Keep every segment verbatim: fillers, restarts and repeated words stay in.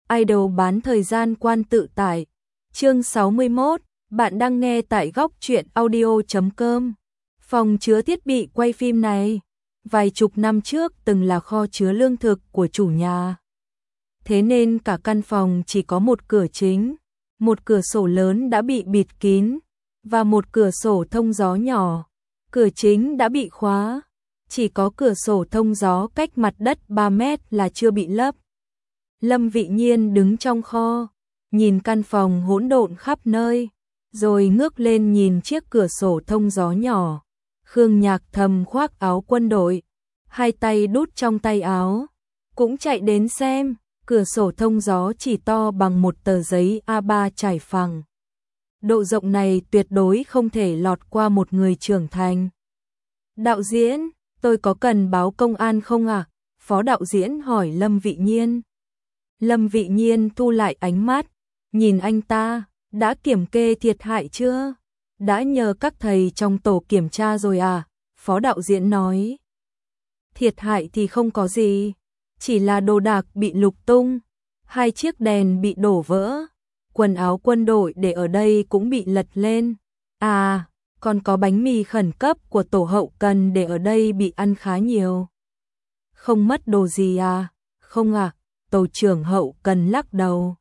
idol bán thời gian quan tự tải. Chương sáu mươi mốt, bạn đang nghe tại góc truyện audio chấm com. Phòng chứa thiết bị quay phim này, vài chục năm trước từng là kho chứa lương thực của chủ nhà. Thế nên cả căn phòng chỉ có một cửa chính, một cửa sổ lớn đã bị bịt kín, và một cửa sổ thông gió nhỏ. Cửa chính đã bị khóa, chỉ có cửa sổ thông gió cách mặt đất ba mét là chưa bị lấp. Lâm Vị Nhiên đứng trong kho, nhìn căn phòng hỗn độn khắp nơi, rồi ngước lên nhìn chiếc cửa sổ thông gió nhỏ. Khương Nhạc Thầm khoác áo quân đội, hai tay đút trong tay áo, cũng chạy đến xem. Cửa sổ thông gió chỉ to bằng một tờ giấy A ba trải phẳng. Độ rộng này tuyệt đối không thể lọt qua một người trưởng thành. Đạo diễn, tôi có cần báo công an không ạ? À? Phó đạo diễn hỏi Lâm Vị Nhiên. Lâm Vị Nhiên thu lại ánh mắt, nhìn anh ta, đã kiểm kê thiệt hại chưa? Đã nhờ các thầy trong tổ kiểm tra rồi à? Phó đạo diễn nói. Thiệt hại thì không có gì, chỉ là đồ đạc bị lục tung, hai chiếc đèn bị đổ vỡ, quần áo quân đội để ở đây cũng bị lật lên. À, còn có bánh mì khẩn cấp của tổ hậu cần để ở đây bị ăn khá nhiều. Không mất đồ gì à? Không à, tổ trưởng hậu cần lắc đầu.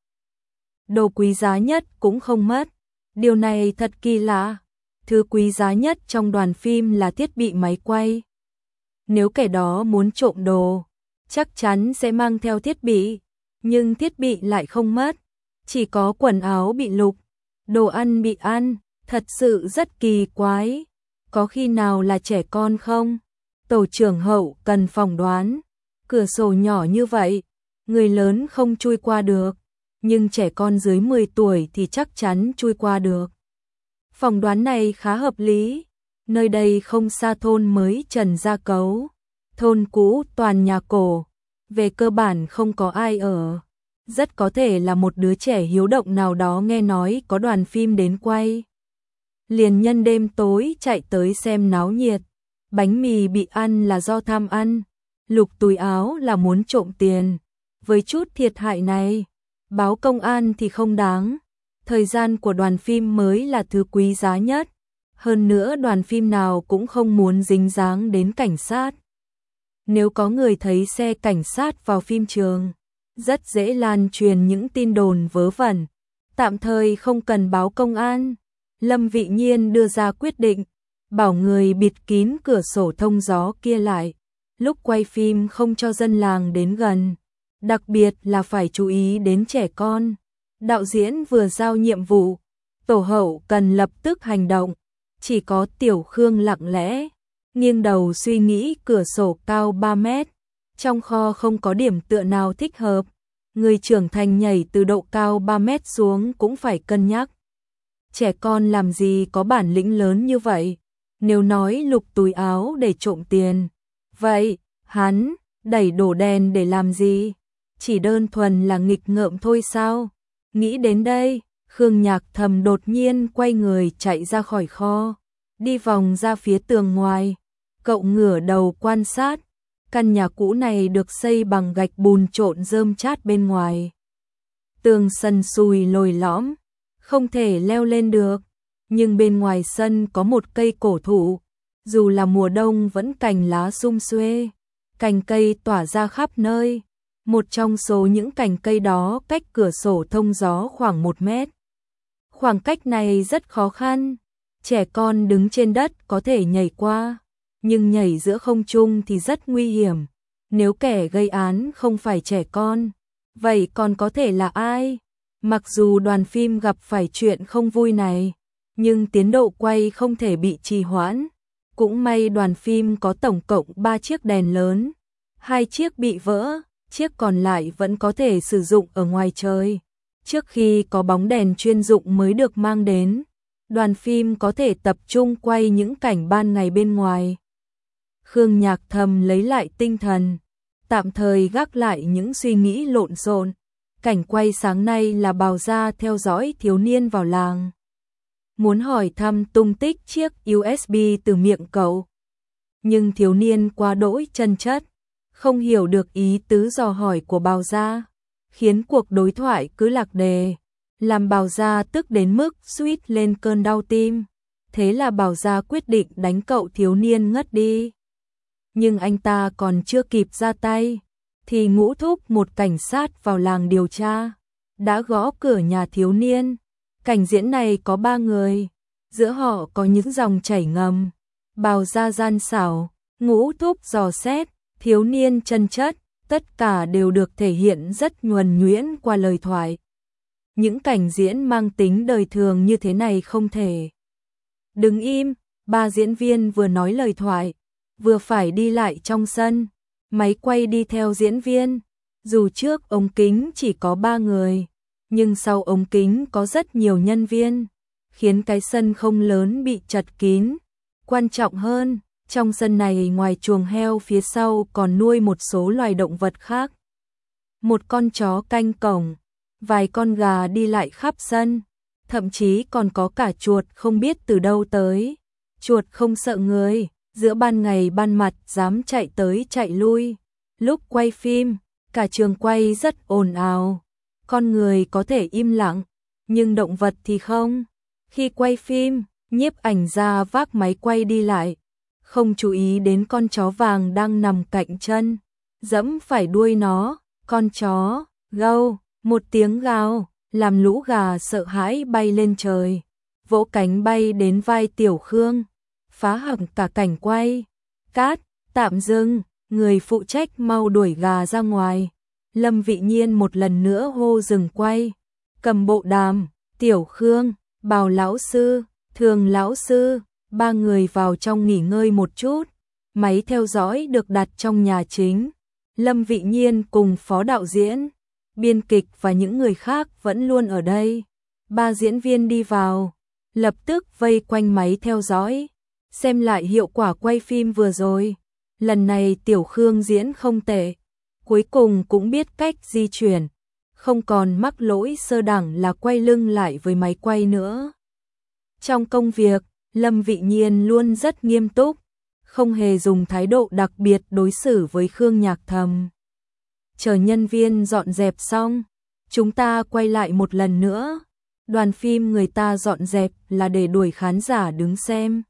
Đồ quý giá nhất cũng không mất. Điều này thật kỳ lạ. Thứ quý giá nhất trong đoàn phim là thiết bị máy quay. Nếu kẻ đó muốn trộm đồ, chắc chắn sẽ mang theo thiết bị, nhưng thiết bị lại không mất, chỉ có quần áo bị lục, đồ ăn bị ăn, thật sự rất kỳ quái. Có khi nào là trẻ con không? Tổ trưởng hậu cần phỏng đoán. Cửa sổ nhỏ như vậy, người lớn không chui qua được, nhưng trẻ con dưới mười tuổi thì chắc chắn chui qua được. Phỏng đoán này khá hợp lý. Nơi đây không xa thôn mới Trần Gia Cấu, thôn cũ toàn nhà cổ, về cơ bản không có ai ở. Rất có thể là một đứa trẻ hiếu động nào đó nghe nói có đoàn phim đến quay, liền nhân đêm tối chạy tới xem náo nhiệt. Bánh mì bị ăn là do tham ăn, lục túi áo là muốn trộm tiền. Với chút thiệt hại này, báo công an thì không đáng. Thời gian của đoàn phim mới là thứ quý giá nhất. Hơn nữa đoàn phim nào cũng không muốn dính dáng đến cảnh sát. Nếu có người thấy xe cảnh sát vào phim trường, rất dễ lan truyền những tin đồn vớ vẩn. Tạm thời không cần báo công an. Lâm Vị Nhiên đưa ra quyết định, bảo người bịt kín cửa sổ thông gió kia lại. Lúc quay phim không cho dân làng đến gần, đặc biệt là phải chú ý đến trẻ con. Đạo diễn vừa giao nhiệm vụ, tổ hậu cần lập tức hành động. Chỉ có Tiểu Khương lặng lẽ, nghiêng đầu suy nghĩ. Cửa sổ cao ba mét, trong kho không có điểm tựa nào thích hợp. Người trưởng thành nhảy từ độ cao ba mét xuống cũng phải cân nhắc. Trẻ con làm gì có bản lĩnh lớn như vậy? Nếu nói lục túi áo để trộm tiền, vậy hắn đẩy đổ đèn để làm gì? Chỉ đơn thuần là nghịch ngợm thôi sao? Nghĩ đến đây, Khương Nhạc Thầm đột nhiên quay người chạy ra khỏi kho, đi vòng ra phía tường ngoài. Cậu ngửa đầu quan sát, căn nhà cũ này được xây bằng gạch bùn trộn rơm chát bên ngoài. Tường sần sùi lồi lõm, không thể leo lên được, nhưng bên ngoài sân có một cây cổ thụ, dù là mùa đông vẫn cành lá sum xuê, cành cây tỏa ra khắp nơi. Một trong số những cành cây đó cách cửa sổ thông gió khoảng một mét. Khoảng cách này rất khó khăn, trẻ con đứng trên đất có thể nhảy qua, nhưng nhảy giữa không trung thì rất nguy hiểm. Nếu kẻ gây án không phải trẻ con, vậy còn có thể là ai? Mặc dù đoàn phim gặp phải chuyện không vui này, nhưng tiến độ quay không thể bị trì hoãn. Cũng may đoàn phim có tổng cộng ba chiếc đèn lớn, hai chiếc bị vỡ, chiếc còn lại vẫn có thể sử dụng ở ngoài trời. Trước khi có bóng đèn chuyên dụng mới được mang đến, đoàn phim có thể tập trung quay những cảnh ban ngày bên ngoài. Khương Nhạc Thầm lấy lại tinh thần, tạm thời gác lại những suy nghĩ lộn xộn. Cảnh quay sáng nay là Bào Gia theo dõi thiếu niên vào làng, muốn hỏi thăm tung tích chiếc u ét bê từ miệng cậu. Nhưng thiếu niên quá đỗi chân chất, không hiểu được ý tứ dò hỏi của Bào Gia. khiến cuộc đối thoại cứ lạc đề, làm Bảo Gia tức đến mức suýt lên cơn đau tim. Thế là Bảo Gia quyết định đánh cậu thiếu niên ngất đi. Nhưng anh ta còn chưa kịp ra tay, thì Ngũ Thúc, một cảnh sát vào làng điều tra, đã gõ cửa nhà thiếu niên. Cảnh diễn này có ba người, giữa họ có những dòng chảy ngầm. Bảo Gia gian xảo, Ngũ Thúc dò xét, thiếu niên chân chất, tất cả đều được thể hiện rất nhuần nhuyễn qua lời thoại. Những cảnh diễn mang tính đời thường như thế này không thể. Đứng im, ba diễn viên vừa nói lời thoại, vừa phải đi lại trong sân, máy quay đi theo diễn viên. Dù trước ống kính chỉ có ba người, nhưng sau ống kính có rất nhiều nhân viên, khiến cái sân không lớn bị chật kín. Quan trọng hơn, trong sân này ngoài chuồng heo phía sau còn nuôi một số loài động vật khác. Một con chó canh cổng, vài con gà đi lại khắp sân, thậm chí còn có cả chuột không biết từ đâu tới. Chuột không sợ người, giữa ban ngày ban mặt dám chạy tới chạy lui. Lúc quay phim, cả trường quay rất ồn ào. Con người có thể im lặng, nhưng động vật thì không. Khi quay phim, nhiếp ảnh gia vác máy quay đi lại, không chú ý đến con chó vàng đang nằm cạnh chân, dẫm phải đuôi nó. Con chó gâu một tiếng gào, làm lũ gà sợ hãi bay lên trời, vỗ cánh bay đến vai Tiểu Khương, phá hỏng cả cảnh quay. Cát, tạm dừng, người phụ trách mau đuổi gà ra ngoài. Lâm Vị Nhiên một lần nữa hô dừng quay, cầm bộ đàm. Tiểu Khương, Bảo lão sư, Thường lão sư, ba người vào trong nghỉ ngơi một chút. Máy theo dõi được đặt trong nhà chính. Lâm Vị Nhiên cùng phó đạo diễn, biên kịch và những người khác vẫn luôn ở đây. Ba diễn viên đi vào, lập tức vây quanh máy theo dõi, xem lại hiệu quả quay phim vừa rồi. Lần này Tiểu Khương diễn không tệ, cuối cùng cũng biết cách di chuyển, không còn mắc lỗi sơ đẳng là quay lưng lại với máy quay nữa. Trong công việc, Lâm Vị Nhiên luôn rất nghiêm túc, không hề dùng thái độ đặc biệt đối xử với Khương Nhạc Thầm. Chờ nhân viên dọn dẹp xong, chúng ta quay lại một lần nữa. Đoàn phim người ta dọn dẹp là để đuổi khán giả đứng xem,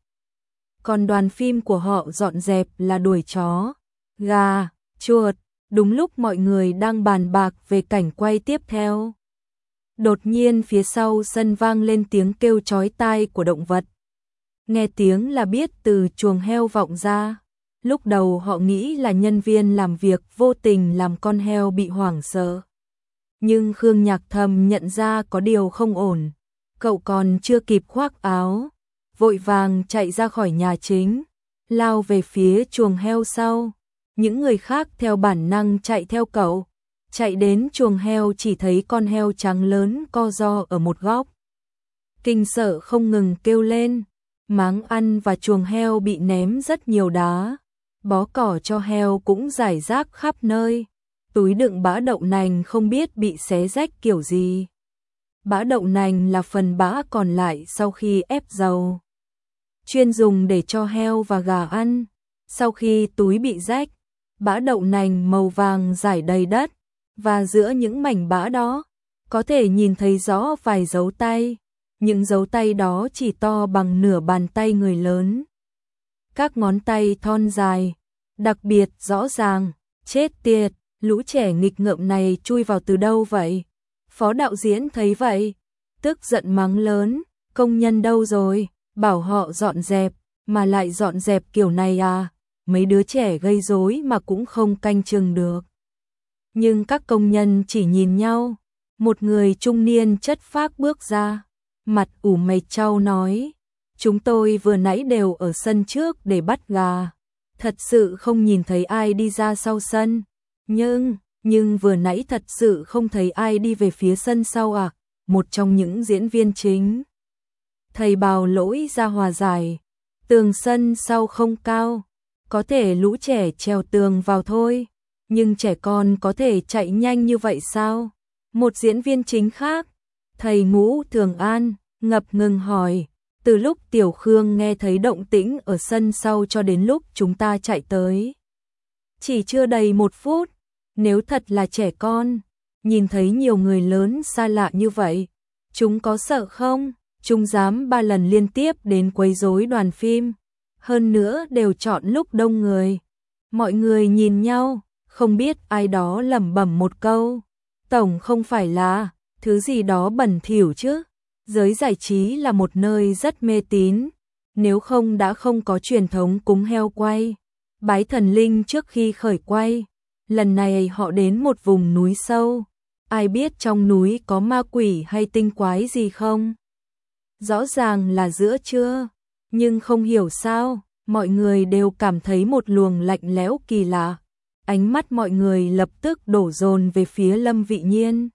còn đoàn phim của họ dọn dẹp là đuổi chó, gà, chuột. Đúng lúc mọi người đang bàn bạc về cảnh quay tiếp theo, đột nhiên phía sau sân vang lên tiếng kêu chói tai của động vật. Nghe tiếng là biết từ chuồng heo vọng ra. Lúc đầu họ nghĩ là nhân viên làm việc vô tình làm con heo bị hoảng sợ. Nhưng Khương Nhạc Thầm nhận ra có điều không ổn. Cậu còn chưa kịp khoác áo, vội vàng chạy ra khỏi nhà chính, lao về phía chuồng heo sau. Những người khác theo bản năng chạy theo cậu. Chạy đến chuồng heo chỉ thấy con heo trắng lớn co ro ở một góc. Kinh sợ không ngừng kêu lên. Máng ăn và chuồng heo bị ném rất nhiều đá. Bó cỏ cho heo cũng rải rác khắp nơi. Túi đựng bã đậu nành không biết bị xé rách kiểu gì. Bã đậu nành là phần bã còn lại sau khi ép dầu, chuyên dùng để cho heo và gà ăn. Sau khi túi bị rách, bã đậu nành màu vàng rải đầy đất, và giữa những mảnh bã đó, có thể nhìn thấy rõ vài dấu tay. Những dấu tay đó chỉ to bằng nửa bàn tay người lớn. Các ngón tay thon dài, đặc biệt rõ ràng. Chết tiệt, lũ trẻ nghịch ngợm này chui vào từ đâu vậy? Phó đạo diễn thấy vậy, tức giận mắng lớn, công nhân đâu rồi, bảo họ dọn dẹp, mà lại dọn dẹp kiểu này à? Mấy đứa trẻ gây rối mà cũng không canh chừng được. Nhưng các công nhân chỉ nhìn nhau. Một người trung niên chất phác bước ra, mặt ủ mày chau nói, chúng tôi vừa nãy đều ở sân trước để bắt gà, thật sự không nhìn thấy ai đi ra sau sân. Nhưng, nhưng vừa nãy thật sự không thấy ai đi về phía sân sau à? Một trong những diễn viên chính, thầy bào lỗi ra hòa giải, tường sân sau không cao, có thể lũ trẻ trèo tường vào thôi, nhưng trẻ con có thể chạy nhanh như vậy sao? Một diễn viên chính khác, thầy Ngũ Thường An, ngập ngừng hỏi, từ lúc Tiểu Khương nghe thấy động tĩnh ở sân sau cho đến lúc chúng ta chạy tới, chỉ chưa đầy một phút. Nếu thật là trẻ con, nhìn thấy nhiều người lớn xa lạ như vậy, chúng có sợ không? Chúng dám ba lần liên tiếp đến quấy rối đoàn phim, hơn nữa đều chọn lúc đông người. Mọi người nhìn nhau, không biết ai đó lẩm bẩm một câu, tổng không phải là thứ gì đó bẩn thỉu chứ? Giới giải trí là một nơi rất mê tín, nếu không đã không có truyền thống cúng heo quay, bái thần linh trước khi khởi quay. Lần này họ đến một vùng núi sâu, ai biết trong núi có ma quỷ hay tinh quái gì không? Rõ ràng là giữa trưa, nhưng không hiểu sao, mọi người đều cảm thấy một luồng lạnh lẽo kỳ lạ. Ánh mắt mọi người lập tức đổ dồn về phía Lâm Vị Nhiên.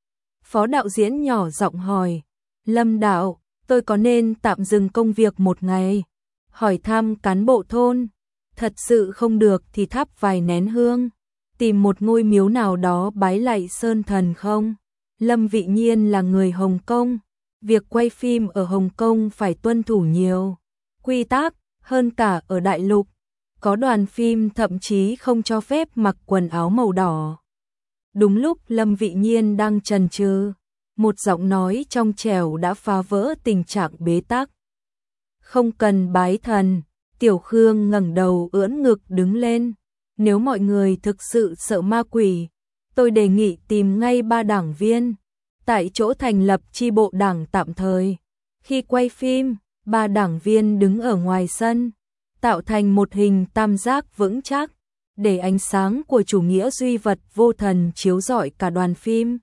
Phó đạo diễn nhỏ giọng hỏi, Lâm đạo, tôi có nên tạm dừng công việc một ngày, hỏi thăm cán bộ thôn, thật sự không được thì thắp vài nén hương, tìm một ngôi miếu nào đó bái lạy sơn thần không? Lâm Vị Nhiên là người Hồng Kông, việc quay phim ở Hồng Kông phải tuân thủ nhiều quy tắc hơn cả ở đại lục. Có đoàn phim thậm chí không cho phép mặc quần áo màu đỏ. Đúng lúc Lâm Vị Nhiên đang chần chừ, một giọng nói trong trẻo đã phá vỡ tình trạng bế tắc. Không cần bái thần. Tiểu Khương ngẩng đầu ưỡn ngực đứng lên. Nếu mọi người thực sự sợ ma quỷ, tôi đề nghị tìm ngay ba đảng viên, tại chỗ thành lập chi bộ đảng tạm thời. Khi quay phim, ba đảng viên đứng ở ngoài sân, tạo thành một hình tam giác vững chắc, để ánh sáng của chủ nghĩa duy vật vô thần chiếu rọi cả đoàn phim.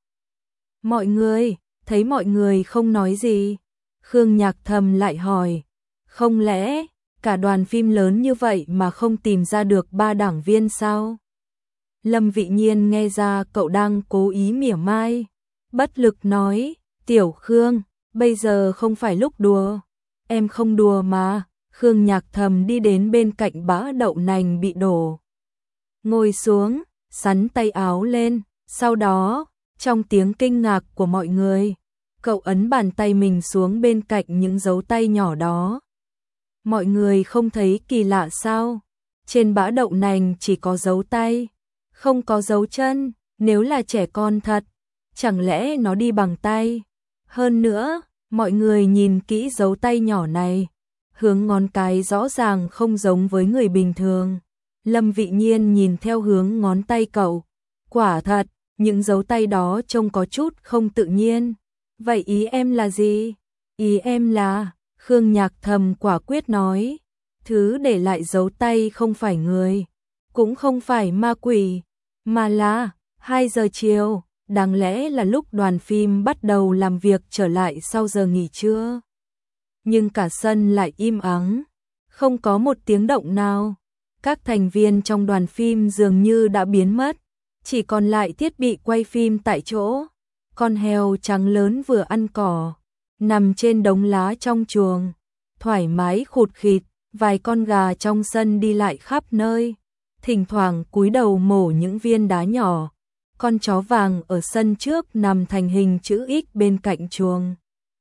Mọi người, thấy mọi người không nói gì, Khương Nhạc Thầm lại hỏi, không lẽ cả đoàn phim lớn như vậy mà không tìm ra được ba đảng viên sao? Lâm Vị Nhiên nghe ra cậu đang cố ý mỉa mai, bất lực nói, Tiểu Khương, bây giờ không phải lúc đùa. Em không đùa mà. Khương Nhạc Thầm đi đến bên cạnh bã đậu nành bị đổ, ngồi xuống, xắn tay áo lên, sau đó, trong tiếng kinh ngạc của mọi người, cậu ấn bàn tay mình xuống bên cạnh những dấu tay nhỏ đó. Mọi người không thấy kỳ lạ sao? Trên bã đậu nành chỉ có dấu tay, không có dấu chân, nếu là trẻ con thật, chẳng lẽ nó đi bằng tay? Hơn nữa, mọi người nhìn kỹ dấu tay nhỏ này, hướng ngón cái rõ ràng không giống với người bình thường. Lâm Vị Nhiên nhìn theo hướng ngón tay cậu, quả thật, những dấu tay đó trông có chút không tự nhiên. Vậy ý em là gì? Ý em là, Khương Nhạc Thầm quả quyết nói, thứ để lại dấu tay không phải người, cũng không phải ma quỷ, mà là hai giờ chiều, đáng lẽ là lúc đoàn phim bắt đầu làm việc trở lại sau giờ nghỉ trưa. Nhưng cả sân lại im ắng, không có một tiếng động nào. Các thành viên trong đoàn phim dường như đã biến mất, chỉ còn lại thiết bị quay phim tại chỗ. Con heo trắng lớn vừa ăn cỏ, nằm trên đống lá trong chuồng, thoải mái khụt khịt. Vài con gà trong sân đi lại khắp nơi, thỉnh thoảng cúi đầu mổ những viên đá nhỏ. Con chó vàng ở sân trước nằm thành hình chữ X bên cạnh chuồng,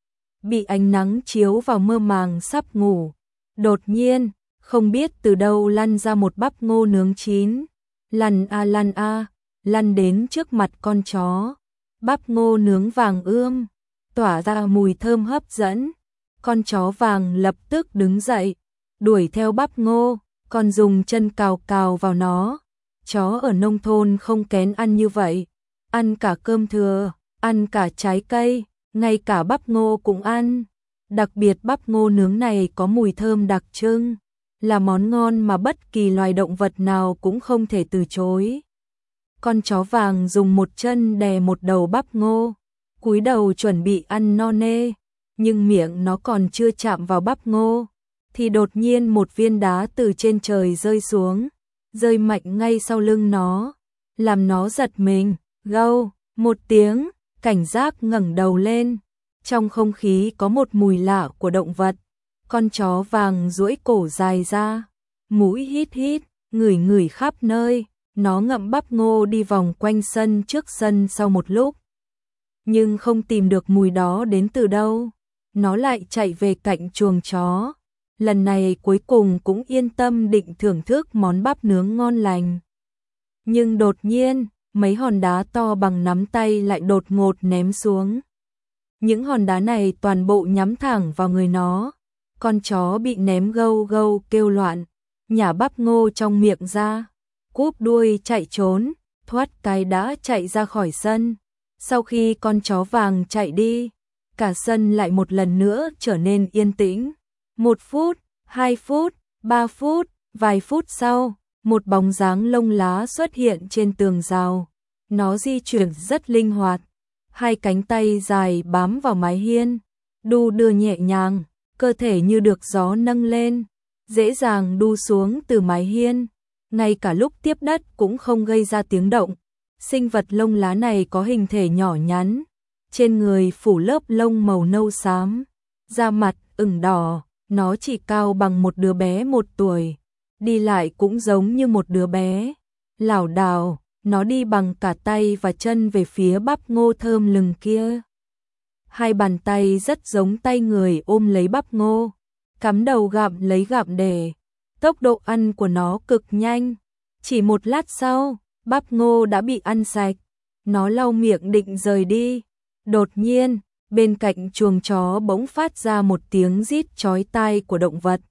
bị ánh nắng chiếu vào mơ màng sắp ngủ. Đột nhiên, không biết từ đâu lăn ra một bắp ngô nướng chín, lăn a lăn a, lăn đến trước mặt con chó. Bắp ngô nướng vàng ươm, tỏa ra mùi thơm hấp dẫn. Con chó vàng lập tức đứng dậy, đuổi theo bắp ngô, còn dùng chân cào cào vào nó. Chó ở nông thôn không kén ăn như vậy, ăn cả cơm thừa, ăn cả trái cây, ngay cả bắp ngô cũng ăn. Đặc biệt bắp ngô nướng này có mùi thơm đặc trưng, là món ngon mà bất kỳ loài động vật nào cũng không thể từ chối. Con chó vàng dùng một chân đè một đầu bắp ngô, cúi đầu chuẩn bị ăn no nê, nhưng miệng nó còn chưa chạm vào bắp ngô, thì đột nhiên một viên đá từ trên trời rơi xuống, rơi mạnh ngay sau lưng nó, làm nó giật mình, gâu, một tiếng, cảnh giác ngẩng đầu lên. Trong không khí có một mùi lạ của động vật, con chó vàng duỗi cổ dài ra, mũi hít hít, ngửi ngửi khắp nơi, nó ngậm bắp ngô đi vòng quanh sân trước sân sau một lúc. Nhưng không tìm được mùi đó đến từ đâu, nó lại chạy về cạnh chuồng chó. Lần này cuối cùng cũng yên tâm định thưởng thức món bắp nướng ngon lành. Nhưng đột nhiên, mấy hòn đá to bằng nắm tay lại đột ngột ném xuống. Những hòn đá này toàn bộ nhắm thẳng vào người nó. Con chó bị ném gâu gâu kêu loạn, nhả bắp ngô trong miệng ra, cúp đuôi chạy trốn, thoát cái đã chạy ra khỏi sân. Sau khi con chó vàng chạy đi, cả sân lại một lần nữa trở nên yên tĩnh. Một phút, hai phút, ba phút, vài phút sau, một bóng dáng lông lá xuất hiện trên tường rào. Nó di chuyển rất linh hoạt, hai cánh tay dài bám vào mái hiên, đu đưa nhẹ nhàng, cơ thể như được gió nâng lên, dễ dàng đu xuống từ mái hiên, ngay cả lúc tiếp đất cũng không gây ra tiếng động. Sinh vật lông lá này có hình thể nhỏ nhắn, trên người phủ lớp lông màu nâu xám, da mặt ửng đỏ, nó chỉ cao bằng một đứa bé một tuổi, đi lại cũng giống như một đứa bé. Lảo đảo, nó đi bằng cả tay và chân về phía bắp ngô thơm lừng kia. Hai bàn tay rất giống tay người ôm lấy bắp ngô, cắm đầu gặm lấy gặm để. Tốc độ ăn của nó cực nhanh, chỉ một lát sau, bắp ngô đã bị ăn sạch. Nó lau miệng định rời đi. Đột nhiên, bên cạnh chuồng chó bỗng phát ra một tiếng rít chói tai của động vật.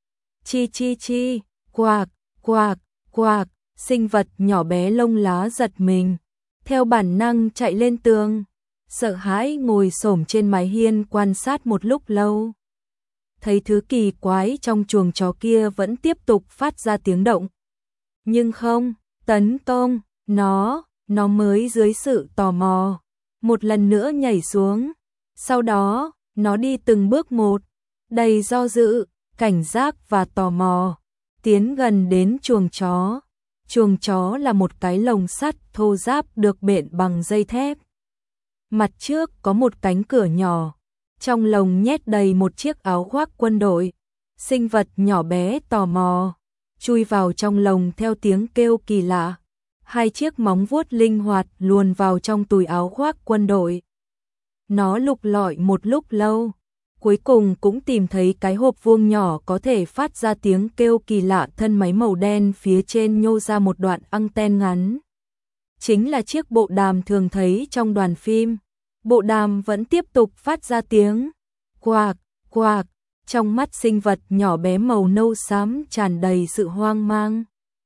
Chi chi chi, quạc, quạc, quạc, sinh vật nhỏ bé lông lá giật mình, theo bản năng chạy lên tường, sợ hãi ngồi xổm trên mái hiên quan sát một lúc lâu. Thấy thứ kỳ quái trong chuồng chó kia vẫn tiếp tục phát ra tiếng động. Nhưng không, tấn công, nó, nó mới dưới sự tò mò, một lần nữa nhảy xuống. Sau đó, nó đi từng bước một, đầy do dự, cảnh giác và tò mò, tiến gần đến chuồng chó. Chuồng chó là một cái lồng sắt thô ráp được bện bằng dây thép. Mặt trước có một cánh cửa nhỏ, trong lồng nhét đầy một chiếc áo khoác quân đội. Sinh vật nhỏ bé tò mò, chui vào trong lồng theo tiếng kêu kỳ lạ. Hai chiếc móng vuốt linh hoạt luồn vào trong túi áo khoác quân đội. Nó lục lọi một lúc lâu, cuối cùng cũng tìm thấy cái hộp vuông nhỏ có thể phát ra tiếng kêu kỳ lạ. Thân máy màu đen phía trên nhô ra một đoạn anten ngắn. Chính là chiếc bộ đàm thường thấy trong đoàn phim. Bộ đàm vẫn tiếp tục phát ra tiếng quạc, quạc. Trong mắt sinh vật nhỏ bé màu nâu xám tràn đầy sự hoang mang.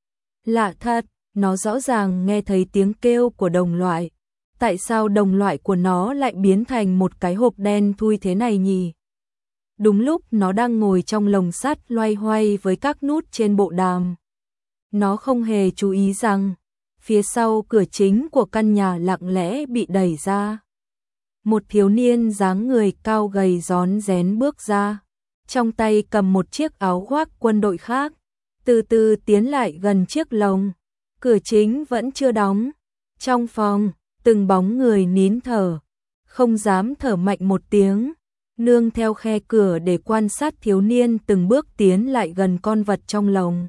Lạ thật, nó rõ ràng nghe thấy tiếng kêu của đồng loại. Tại sao đồng loại của nó lại biến thành một cái hộp đen thui thế này nhỉ? Đúng lúc nó đang ngồi trong lồng sắt loay hoay với các nút trên bộ đàm. Nó không hề chú ý rằng, phía sau cửa chính của căn nhà lặng lẽ bị đẩy ra. Một thiếu niên dáng người cao gầy rón rén bước ra, trong tay cầm một chiếc áo khoác quân đội khác, từ từ tiến lại gần chiếc lồng. Cửa chính vẫn chưa đóng. Trong phòng, từng bóng người nín thở, không dám thở mạnh một tiếng, nương theo khe cửa để quan sát thiếu niên từng bước tiến lại gần con vật trong lồng.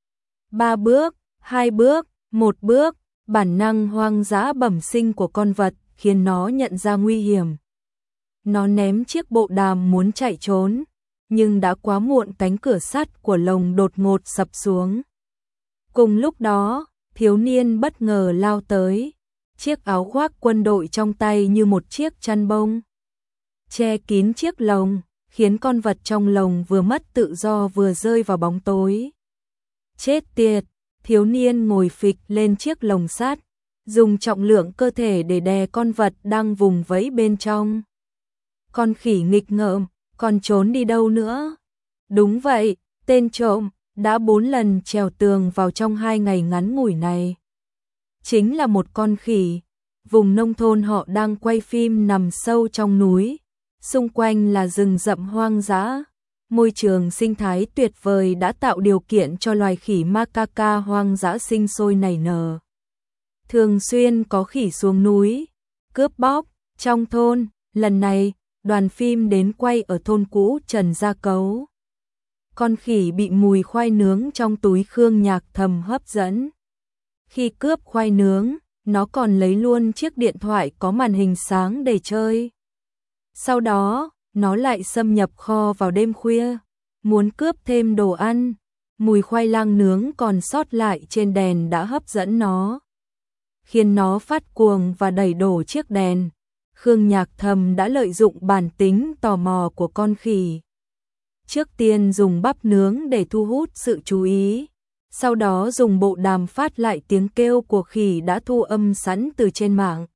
Ba bước, hai bước, một bước, bản năng hoang dã bẩm sinh của con vật khiến nó nhận ra nguy hiểm. Nó ném chiếc bộ đàm muốn chạy trốn, nhưng đã quá muộn, cánh cửa sắt của lồng đột ngột sập xuống. Cùng lúc đó, thiếu niên bất ngờ lao tới, chiếc áo khoác quân đội trong tay như một chiếc chăn bông, che kín chiếc lồng, khiến con vật trong lồng vừa mất tự do vừa rơi vào bóng tối. Chết tiệt, thiếu niên ngồi phịch lên chiếc lồng sắt, dùng trọng lượng cơ thể để đè con vật đang vùng vẫy bên trong. Con khỉ nghịch ngợm, còn trốn đi đâu nữa? Đúng vậy, tên trộm đã bốn lần trèo tường vào trong hai ngày ngắn ngủi này. Chính là một con khỉ. Vùng nông thôn họ đang quay phim nằm sâu trong núi, xung quanh là rừng rậm hoang dã. Môi trường sinh thái tuyệt vời đã tạo điều kiện cho loài khỉ macaca hoang dã sinh sôi nảy nở. Thường xuyên có khỉ xuống núi, cướp bóc. Trong thôn, lần này, đoàn phim đến quay ở thôn cũ Trần Gia Cấu. Con khỉ bị mùi khoai nướng trong túi Khương Nhạc Thầm hấp dẫn. Khi cướp khoai nướng, nó còn lấy luôn chiếc điện thoại có màn hình sáng để chơi. Sau đó, nó lại xâm nhập kho vào đêm khuya, muốn cướp thêm đồ ăn. Mùi khoai lang nướng còn sót lại trên đèn đã hấp dẫn nó. khiến nó phát cuồng và đẩy đổ chiếc đèn. Khương Nhạc Thầm đã lợi dụng bản tính tò mò của con khỉ. Trước tiên dùng bắp nướng để thu hút sự chú ý, sau đó dùng bộ đàm phát lại tiếng kêu của khỉ đã thu âm sẵn từ trên mạng.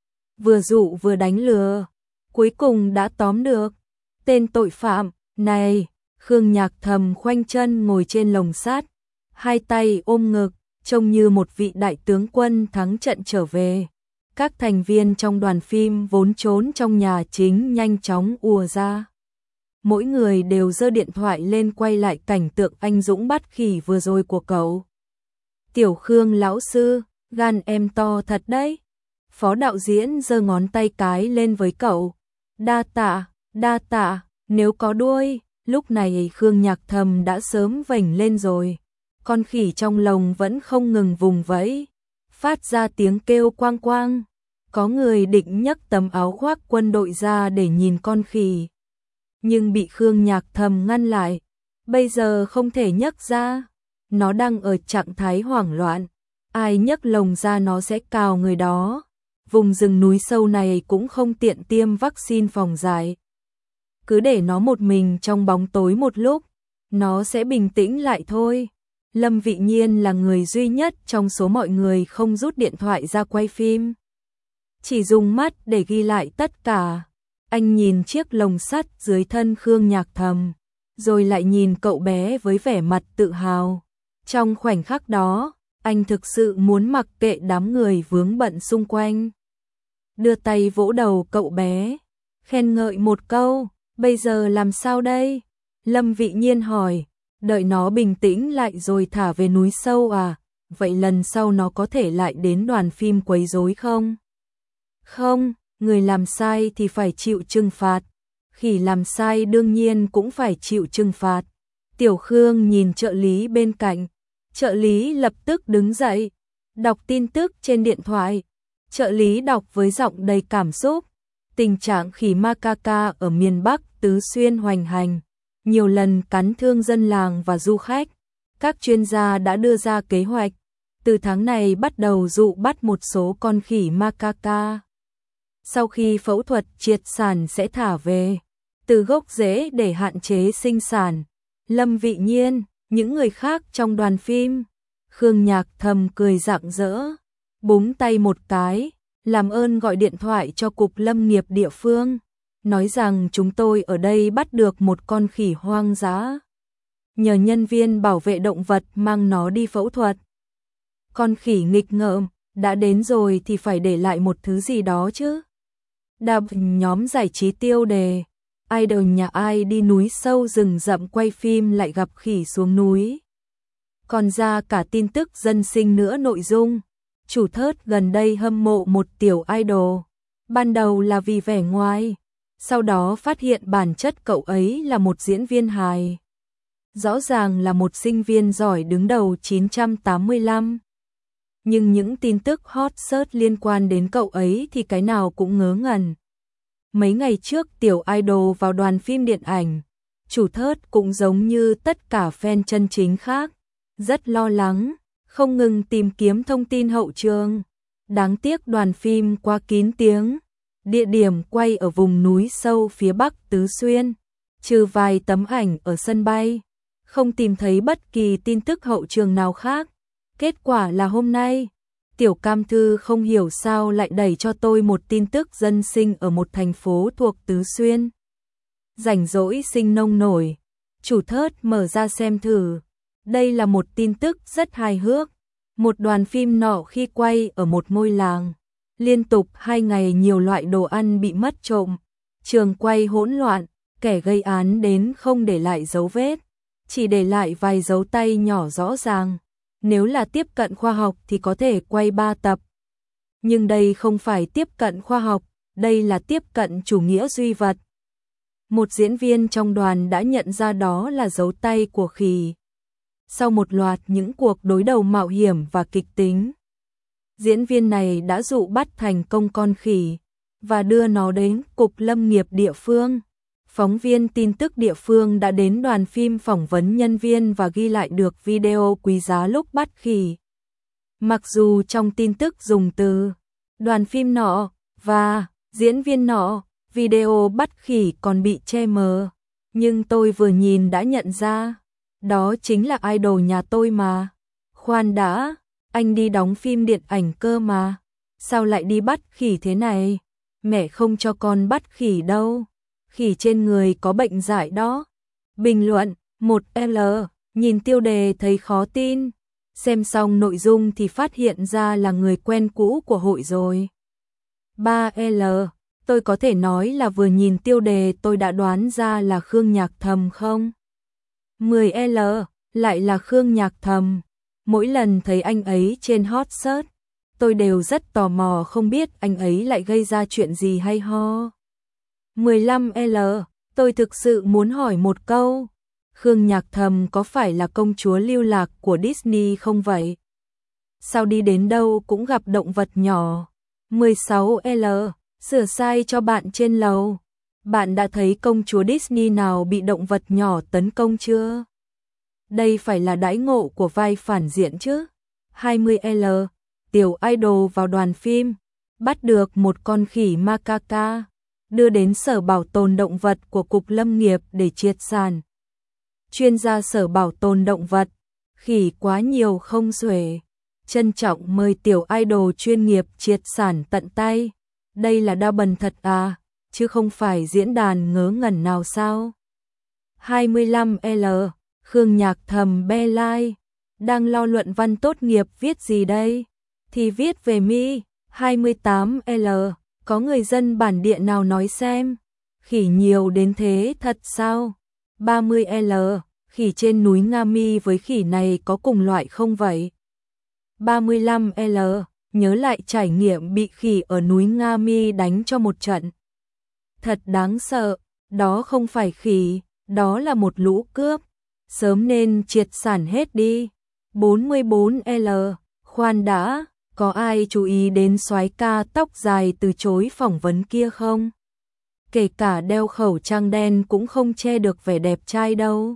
Vừa dụ vừa đánh lừa, cuối cùng đã tóm được tên tội phạm này. Khương Nhạc Thầm khoanh chân ngồi trên lồng sắt, hai tay ôm ngực, trông như một vị đại tướng quân thắng trận trở về. Các thành viên trong đoàn phim vốn trốn trong nhà chính nhanh chóng ùa ra. Mỗi người đều giơ điện thoại lên quay lại cảnh tượng anh dũng bắt khỉ vừa rồi của cậu. Tiểu Khương lão sư, gan em to thật đấy. Phó đạo diễn giơ ngón tay cái lên với cậu. Đa tạ, đa tạ, nếu có đuôi, lúc này Khương Nhạc Thầm đã sớm vểnh lên rồi. Con khỉ trong lồng vẫn không ngừng vùng vẫy, phát ra tiếng kêu quang quang. Có người định nhấc tấm áo khoác quân đội ra để nhìn con khỉ, nhưng bị Khương Nhạc Thầm ngăn lại. Bây giờ không thể nhấc ra, nó đang ở trạng thái hoảng loạn, ai nhấc lồng ra nó sẽ cào người đó. Vùng rừng núi sâu này cũng không tiện tiêm vaccine phòng dại. Cứ để nó một mình trong bóng tối một lúc, nó sẽ bình tĩnh lại thôi. Lâm Vị Nhiên là người duy nhất trong số mọi người không rút điện thoại ra quay phim, chỉ dùng mắt để ghi lại tất cả. Anh nhìn chiếc lồng sắt dưới thân Khương Nhạc Thầm, rồi lại nhìn cậu bé với vẻ mặt tự hào. Trong khoảnh khắc đó, anh thực sự muốn mặc kệ đám người vướng bận xung quanh. Đưa tay vỗ đầu cậu bé, khen ngợi một câu. Bây giờ làm sao đây? Lâm Vị Nhiên hỏi. Đợi nó bình tĩnh lại rồi thả về núi sâu à? Vậy lần sau nó có thể lại đến đoàn phim quấy rối không? Không, người làm sai thì phải chịu trừng phạt. Khỉ làm sai đương nhiên cũng phải chịu trừng phạt. Tiểu Khương nhìn trợ lý bên cạnh. Trợ lý lập tức đứng dậy, đọc tin tức trên điện thoại. Trợ lý đọc với giọng đầy cảm xúc. Tình trạng khỉ macaca ở miền Bắc Tứ Xuyên hoành hành, nhiều lần cắn thương dân làng và du khách. Các chuyên gia đã đưa ra kế hoạch, từ tháng này bắt đầu dụ bắt một số con khỉ macaca. Sau khi phẫu thuật triệt sản sẽ thả về, từ gốc rễ để hạn chế sinh sản. Lâm Vị Nhiên, những người khác trong đoàn phim, Khương Nhạc Thầm cười rạng rỡ, búng tay một cái, làm ơn gọi điện thoại cho cục lâm nghiệp địa phương, nói rằng chúng tôi ở đây bắt được một con khỉ hoang dã. Nhờ nhân viên bảo vệ động vật mang nó đi phẫu thuật. Con khỉ nghịch ngợm, đã đến rồi thì phải để lại một thứ gì đó chứ. Đập nhóm giải trí tiêu đề, idol nhà ai đi núi sâu rừng rậm quay phim lại gặp khỉ xuống núi. Còn ra cả tin tức dân sinh nữa. Nội dung, chủ thớt gần đây hâm mộ một tiểu idol, ban đầu là vì vẻ ngoài, sau đó phát hiện bản chất cậu ấy là một diễn viên hài. Rõ ràng là một sinh viên giỏi đứng đầu chín trăm tám mươi lăm. Nhưng những tin tức hot search liên quan đến cậu ấy thì cái nào cũng ngớ ngẩn. Mấy ngày trước tiểu idol vào đoàn phim điện ảnh, chủ thớt cũng giống như tất cả fan chân chính khác, rất lo lắng, không ngừng tìm kiếm thông tin hậu trường. Đáng tiếc đoàn phim quá kín tiếng, địa điểm quay ở vùng núi sâu phía Bắc Tứ Xuyên, trừ vài tấm ảnh ở sân bay, không tìm thấy bất kỳ tin tức hậu trường nào khác. Kết quả là hôm nay, Tiểu Cam Thư không hiểu sao lại đẩy cho tôi một tin tức dân sinh ở một thành phố thuộc Tứ Xuyên. Rảnh rỗi sinh nông nổi, chủ thớt mở ra xem thử. Đây là một tin tức rất hài hước. Một đoàn phim nọ khi quay ở một ngôi làng, liên tục hai ngày nhiều loại đồ ăn bị mất trộm, trường quay hỗn loạn, kẻ gây án đến không để lại dấu vết, chỉ để lại vài dấu tay nhỏ rõ ràng. Nếu là tiếp cận khoa học thì có thể quay ba tập. Nhưng đây không phải tiếp cận khoa học, đây là tiếp cận chủ nghĩa duy vật. Một diễn viên trong đoàn đã nhận ra đó là dấu tay của khỉ. Sau một loạt những cuộc đối đầu mạo hiểm và kịch tính, diễn viên này đã dụ bắt thành công con khỉ và đưa nó đến cục lâm nghiệp địa phương. Phóng viên tin tức địa phương đã đến đoàn phim phỏng vấn nhân viên và ghi lại được video quý giá lúc bắt khỉ. Mặc dù trong tin tức dùng từ đoàn phim nọ và diễn viên nọ, video bắt khỉ còn bị che mờ, nhưng tôi vừa nhìn đã nhận ra, đó chính là idol nhà tôi mà. Khoan đã, anh đi đóng phim điện ảnh cơ mà, sao lại đi bắt khỉ thế này? Mẹ không cho con bắt khỉ đâu, khỉ trên người có bệnh dại đó. Bình luận, một L, nhìn tiêu đề thấy khó tin, xem xong nội dung thì phát hiện ra là người quen cũ của hội rồi. ba L, tôi có thể nói là vừa nhìn tiêu đề tôi đã đoán ra là Khương Nhạc Thầm không? mười L, lại là Khương Nhạc Thầm. Mỗi lần thấy anh ấy trên hot search, tôi đều rất tò mò không biết anh ấy lại gây ra chuyện gì hay ho. mười lăm L, tôi thực sự muốn hỏi một câu, Khương Nhạc Thầm có phải là công chúa lưu lạc của Disney không vậy? Sao đi đến đâu cũng gặp động vật nhỏ? mười sáu L, sửa sai cho bạn trên lầu. Bạn đã thấy công chúa Disney nào bị động vật nhỏ tấn công chưa? Đây phải là đãi ngộ của vai phản diện chứ. hai mươi L, tiểu idol vào đoàn phim, bắt được một con khỉ macaca, đưa đến Sở Bảo tồn Động vật của Cục Lâm nghiệp để triệt sản. Chuyên gia Sở Bảo tồn Động vật, khỉ quá nhiều không xuể, trân trọng mời tiểu idol chuyên nghiệp triệt sản tận tay. Đây là đa bần thật à, chứ không phải diễn đàn ngớ ngẩn nào sao? hai mươi lăm L, Khương Nhạc Thầm be like, đang lo luận văn tốt nghiệp viết gì đây? Thì viết về mi. hai mươi tám L, có người dân bản địa nào nói xem, khỉ nhiều đến thế thật sao? ba mươi L, khỉ trên núi Nga Mi với khỉ này có cùng loại không vậy? ba mươi lăm L, nhớ lại trải nghiệm bị khỉ ở núi Nga Mi đánh cho một trận. Thật đáng sợ, đó không phải khỉ, đó là một lũ cướp, sớm nên triệt sản hết đi. bốn mươi bốn L, khoan đã, có ai chú ý đến soái ca tóc dài từ chối phỏng vấn kia không? Kể cả đeo khẩu trang đen cũng không che được vẻ đẹp trai đâu.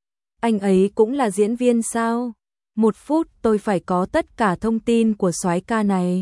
Anh ấy cũng là diễn viên sao? Một phút tôi phải có tất cả thông tin của soái ca này.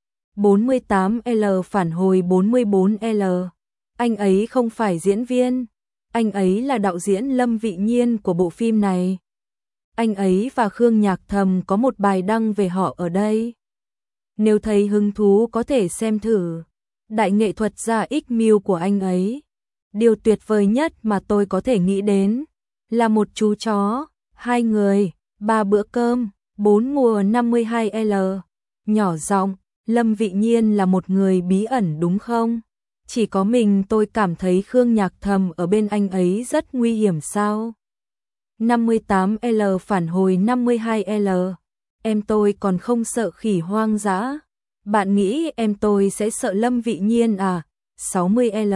bốn mươi tám L phản hồi bốn mươi bốn L, anh ấy không phải diễn viên, anh ấy là đạo diễn Lâm Vị Nhiên của bộ phim này. Anh ấy và Khương Nhạc Thầm có một bài đăng về họ ở đây. Nếu thấy hứng thú có thể xem thử. Đại nghệ thuật gia ích mưu của anh ấy. Điều tuyệt vời nhất mà tôi có thể nghĩ đến là một chú chó, hai người, ba bữa cơm, bốn mùa năm mươi hai L. Nhỏ giọng, Lâm Vị Nhiên là một người bí ẩn đúng không? Chỉ có mình tôi cảm thấy Khương Nhạc Thầm ở bên anh ấy rất nguy hiểm sao? năm mươi tám L phản hồi năm mươi hai L. Em tôi còn không sợ khỉ hoang dã. Bạn nghĩ em tôi sẽ sợ Lâm Vị Nhiên à? sáu mươi L.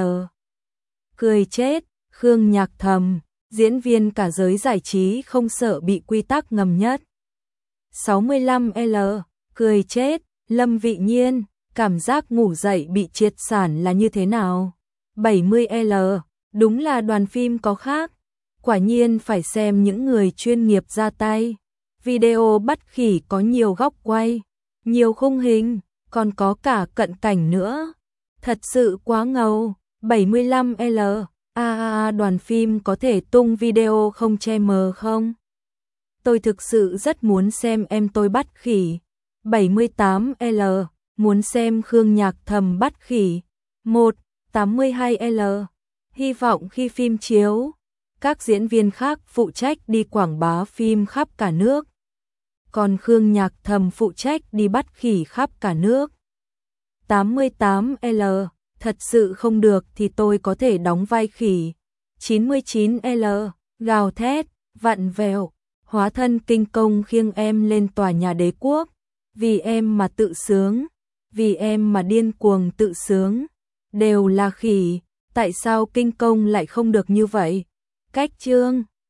Cười chết, Khương Nhạc Thầm, diễn viên cả giới giải trí không sợ bị quy tắc ngầm nhất. sáu mươi lăm L. Cười chết, Lâm Vị Nhiên, cảm giác ngủ dậy bị triệt sản là như thế nào? bảy mươi L. Đúng là đoàn phim có khác. Quả nhiên phải xem những người chuyên nghiệp ra tay. Video bắt khỉ có nhiều góc quay, nhiều khung hình, còn có cả cận cảnh nữa. Thật sự quá ngầu. bảy mươi lăm L. A a a đoàn phim có thể tung video không che mờ không? Tôi thực sự rất muốn xem em tôi bắt khỉ. bảy mươi tám L. Muốn xem Khương Nhạc Thầm bắt khỉ. một. tám mươi hai L. Hy vọng khi phim chiếu, các diễn viên khác phụ trách đi quảng bá phim khắp cả nước. Còn Khương Nhạc Thầm phụ trách đi bắt khỉ khắp cả nước. tám mươi tám L. Thật sự không được thì tôi có thể đóng vai khỉ. chín mươi chín L. Gào thét, vặn vẹo, hóa thân kinh công khiêng em lên tòa nhà đế quốc. Vì em mà tự sướng, vì em mà điên cuồng tự sướng. Đều là khỉ, tại sao kinh công lại không được như vậy? Cách chương